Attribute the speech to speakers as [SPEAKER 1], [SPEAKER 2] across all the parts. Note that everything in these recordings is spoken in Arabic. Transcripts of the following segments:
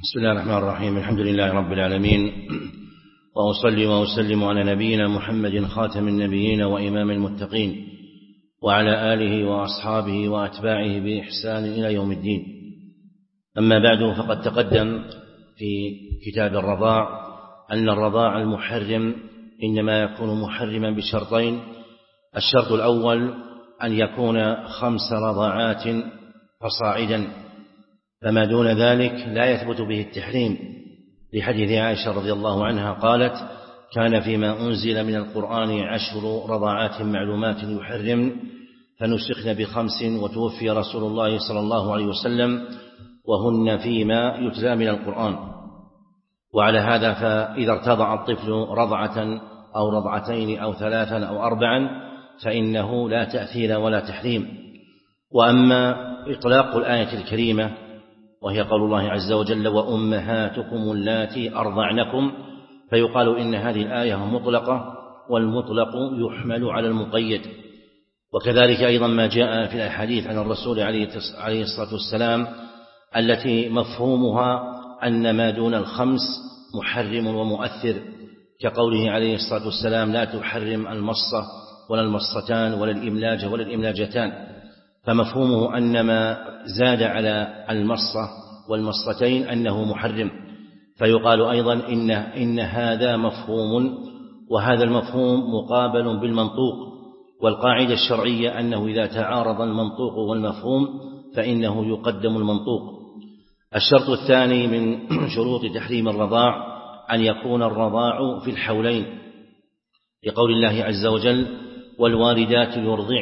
[SPEAKER 1] بسم الله الرحمن الرحيم. الحمد لله رب العالمين، وأصلي وأسلم على نبينا محمد خاتم النبيين وإمام المتقين، وعلى آله وأصحابه وأتباعه بإحسان إلى يوم الدين. أما بعد، فقد تقدم في كتاب الرضاع أن الرضاع المحرم إنما يكون محرما بشرطين: الشرط الأول أن يكون 5 رضاعات فصاعدا، فما دون ذلك لا يثبت به التحريم، لحديث عائشة رضي الله عنها قالت: كان فيما أنزل من القرآن 10 رضاعات معلومات يحرم، فنسخن ب5، وتوفي رسول الله صلى الله عليه وسلم وهن فيما يتلى من القرآن. وعلى هذا فإذا ارتضع الطفل رضعة أو رضعتين أو 3 أو 4 فإنه لا تأثير ولا تحريم. وأما إطلاق الآية الكريمة وهي قول الله عز وجل: وأمهاتكم اللاتي أرضعنكم، فيقال إن هذه الآية مطلقة، والمطلق يحمل على المقيد. وكذلك أيضا ما جاء في الأحاديث عن الرسول عليه الصلاة والسلام التي مفهومها أن ما دون 5 محرم ومؤثر، كقوله عليه الصلاة والسلام: لا تحرم المصة ولا المصتان ولا الإملاج ولا الإملاجتان، فمفهومه أن ما زاد على المصة والمصتين أنه محرم. فيقال أيضا إن هذا مفهوم، وهذا المفهوم مقابل بالمنطوق، والقاعدة الشرعية أنه إذا تعارض المنطوق والمفهوم فإنه يقدم المنطوق. الشرط الثاني من شروط تحريم الرضاع أن يكون الرضاع في الحولين، لقول الله عز وجل: والوالدات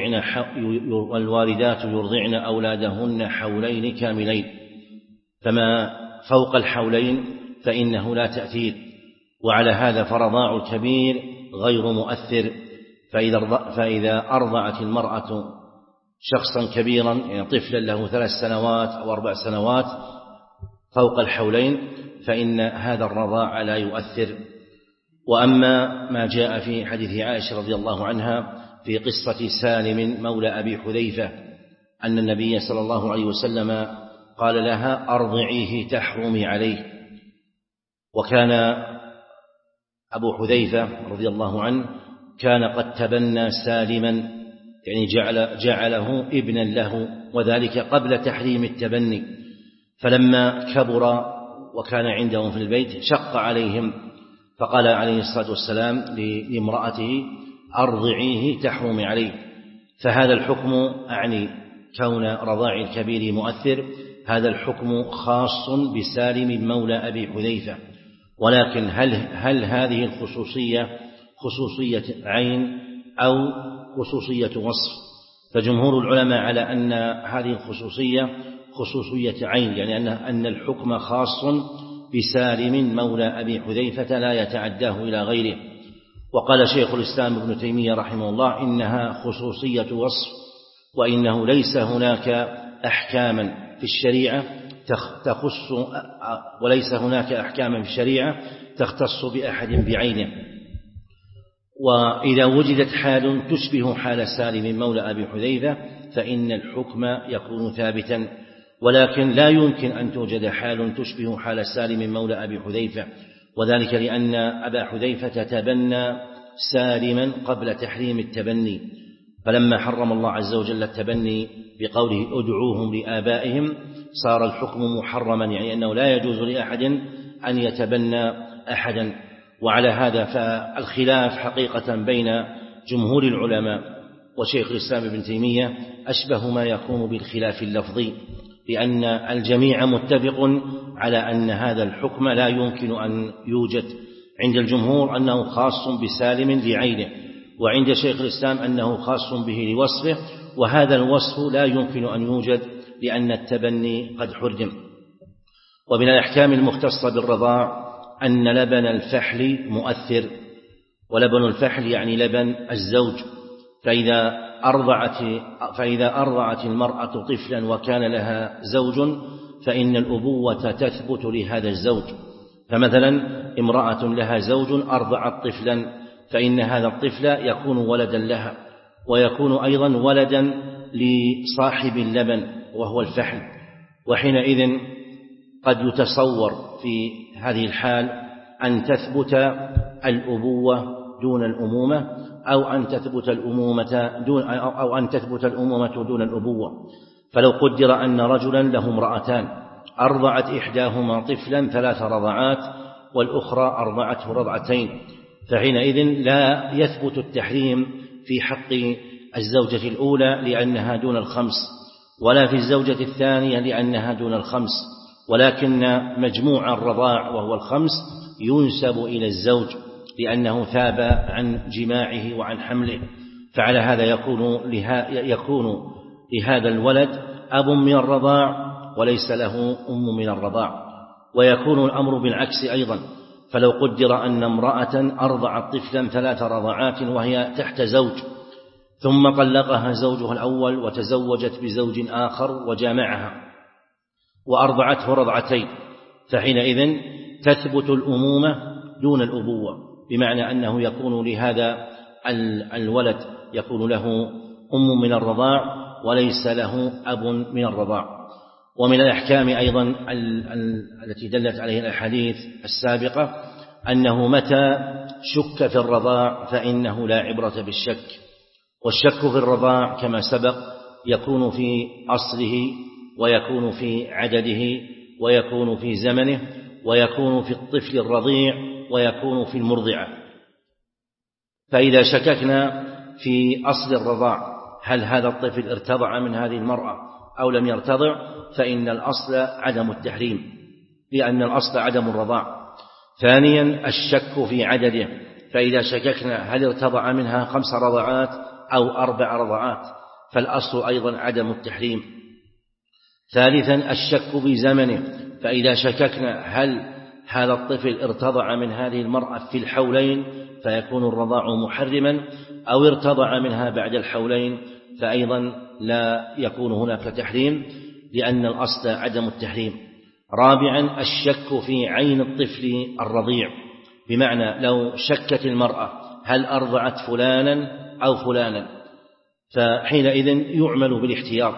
[SPEAKER 1] يرضعن أولادهن حولين كاملين، فما فوق الحولين فإنه لا تأثير. وعلى هذا فرضاع الكبير غير مؤثر، فإذا أرضعت المرأة شخصا كبيرا، يعني طفلا له 3 سنوات أو 4 سنوات فوق الحولين، فإن هذا الرضاع لا يؤثر. وأما ما جاء في حديث عائشة رضي الله عنها في قصة سالم مولى أبي حذيفة أن النبي صلى الله عليه وسلم قال لها: أرضعيه تحرمي عليه. وكان أبو حذيفة رضي الله عنه كان قد تبنى سالما، يعني جعله ابنا له، وذلك قبل تحريم التبني. فلما كبر وكان عندهم في البيت شق عليهم، فقال عليه الصلاة والسلام لامرأته: أرضعيه تحرمي عليه. فهذا الحكم، أعني كون رضاع الكبير مؤثر، هذا الحكم خاص بسالم مولى أبي حذيفة. ولكن هل هذه الخصوصية خصوصية عين أو خصوصية وصف؟ فجمهور العلماء على أن هذه الخصوصية خصوصية عين، يعني أن الحكم خاص بسالم مولى أبي حذيفة لا يتعداه إلى غيره. وقال شيخ الإسلام ابن تيمية رحمه الله: إنها خصوصية وصف، وإنه ليس هناك أحكاما في الشريعة تخص، وليس هناك أحكاما في الشريعة تختص بأحد بعينه. وإذا وجدت حال تشبه حال سالم مولى أبي حذيفة فإن الحكم يكون ثابتا، ولكن لا يمكن أن توجد حال تشبه حال سالم مولى أبي حذيفة، وذلك لأن أبا حذيفة تبنى سالما قبل تحريم التبني، فلما حرم الله عز وجل التبني بقوله: ادعوهم لآبائهم، صار الحكم محرما، يعني أنه لا يجوز لأحد أن يتبنى أحدا. وعلى هذا فالخلاف حقيقة بين جمهور العلماء وشيخ الإسلام ابن تيمية أشبه ما يكون بالخلاف اللفظي، لأن الجميع متفق على أن هذا الحكم لا يمكن أن يوجد. عند الجمهور أنه خاص بسالم لعينه، وعند شيخ الإسلام أنه خاص به لوصفه، وهذا الوصف لا يمكن أن يوجد لأن التبني قد حرم. ومن الأحكام المختصة بالرضاع أن لبن الفحل مؤثر، ولبن الفحل يعني لبن الزوج. فإذا أرضعت المرأة طفلا وكان لها زوج فإن الأبوة تثبت لهذا الزوج. فمثلا امرأة لها زوج أرضعت طفلا، فإن هذا الطفل يكون ولدا لها، ويكون أيضا ولدا لصاحب اللبن وهو الفحل، وحينئذ قد يتصور في هذه الحال أن تثبت الأبوة دون الأمومة، أو أن تثبت الأمومة دون الأبوة. فلو قدر أن رجلا له امرأتان أرضعت إحداهما طفلا 3 رضعات والأخرى أرضعته رضعتين، فحينئذ لا يثبت التحريم في حق الزوجة الأولى لأنها دون 5، ولا في الزوجة الثانية لأنها دون 5، ولكن مجموع الرضاع وهو 5 ينسب إلى الزوج لأنه ثاب عن جماعه وعن حمله. فعلى هذا يكون لهذا الولد أب من الرضاع وليس له أم من الرضاع. ويكون الأمر بالعكس أيضا، فلو قدر أن امرأة أرضعت طفلا 3 رضعات وهي تحت زوج، ثم طلقها زوجها الأول وتزوجت بزوج آخر وجامعها وأرضعته رضعتين، فحينئذ تثبت الأمومة دون الأبوة، بمعنى أنه يكون لهذا الولد يكون له أم من الرضاع وليس له أب من الرضاع. ومن الأحكام أيضا التي دلت عليه الأحاديث السابقة أنه متى شك في الرضاع فإنه لا عبرة بالشك. والشك في الرضاع كما سبق يكون في أصله، ويكون في عدده، ويكون في زمنه، ويكون في الطفل الرضيع، ويكون في المرضعة. فإذا شككنا في أصل الرضاع هل هذا الطفل ارتضع من هذه المرأة أو لم يرتضع، فإن الأصل عدم التحريم، لأن الأصل عدم الرضاع. ثانيا الشك في عدده، فإذا شككنا هل ارتضع منها 5 رضعات أو 4 رضعات فالأصل أيضا عدم التحريم. ثالثا الشك بزمنه، فإذا شككنا هل هذا الطفل ارتضع من هذه المرأة في الحولين فيكون الرضاع محرما، أو ارتضع منها بعد الحولين فأيضا لا يكون هناك تحريم، لأن الأصل عدم التحريم. رابعا الشك في عين الطفل الرضيع، بمعنى لو شكت المرأة هل أرضعت فلانا أو فلانا فحينئذ يعمل بالاحتياط،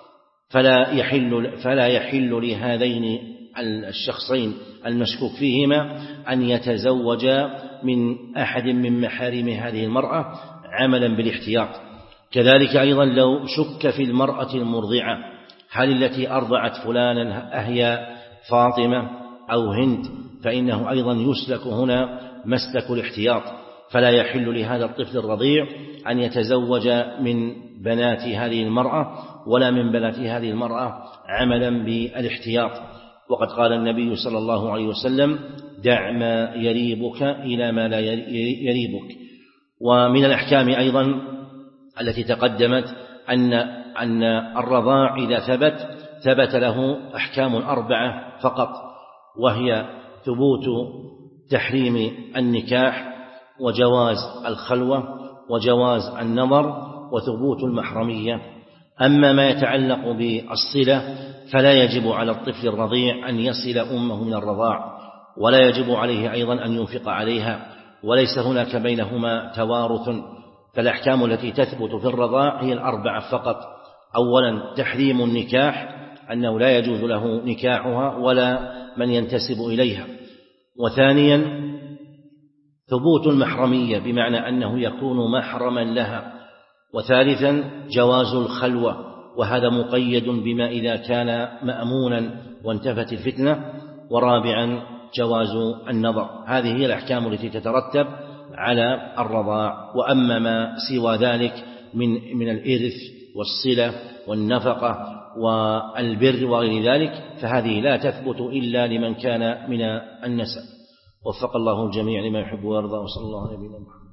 [SPEAKER 1] فلا يحل لهذين الشخصين المشكوك فيهما أن يتزوجا من أحد من محارم هذه المرأة عملا بالاحتياط. كذلك أيضا لو شك في المرأة المرضعة هل التي أرضعت فلانا أهي فاطمة أو هند، فإنه أيضا يسلك هنا مسلك الاحتياط، فلا يحل لهذا الطفل الرضيع أن يتزوج من بنات هذه المرأة ولا من بنات هذه المرأة عملا بالاحتياط. وقد قال النبي صلى الله عليه وسلم دع ما يريبك إلى ما لا يريبك. ومن الأحكام أيضا التي تقدمت أن الرضاع إذا ثبت له أحكام 4 فقط، وهي ثبوت تحريم النكاح، وجواز الخلوة، وجواز النظر، وثبوت المحرمية. أما ما يتعلق بالصلة فلا يجب على الطفل الرضيع أن يصل أمه من الرضاع، ولا يجب عليه أيضا أن ينفق عليها، وليس هناك بينهما توارث. فالأحكام التي تثبت في الرضاع هي 4 فقط. أولا تحريم النكاح، أنه لا يجوز له نكاحها ولا من ينتسب إليها. وثانيا ثبوت المحرمية، بمعنى أنه يكون محرما لها. وثالثا جواز الخلوة، وهذا مقيد بما إذا كان مأمونا وانتفت الفتنة. ورابعا جواز النظر. هذه هي الأحكام التي تترتب على الرضاع. وأما ما سوى ذلك من الإرث والصلة والنفقة والبر وغير ذلك فهذه لا تثبت إلا لمن كان من النسب. وفق الله الجميع لما يحب ويرضى، وصلى الله عليه وسلم.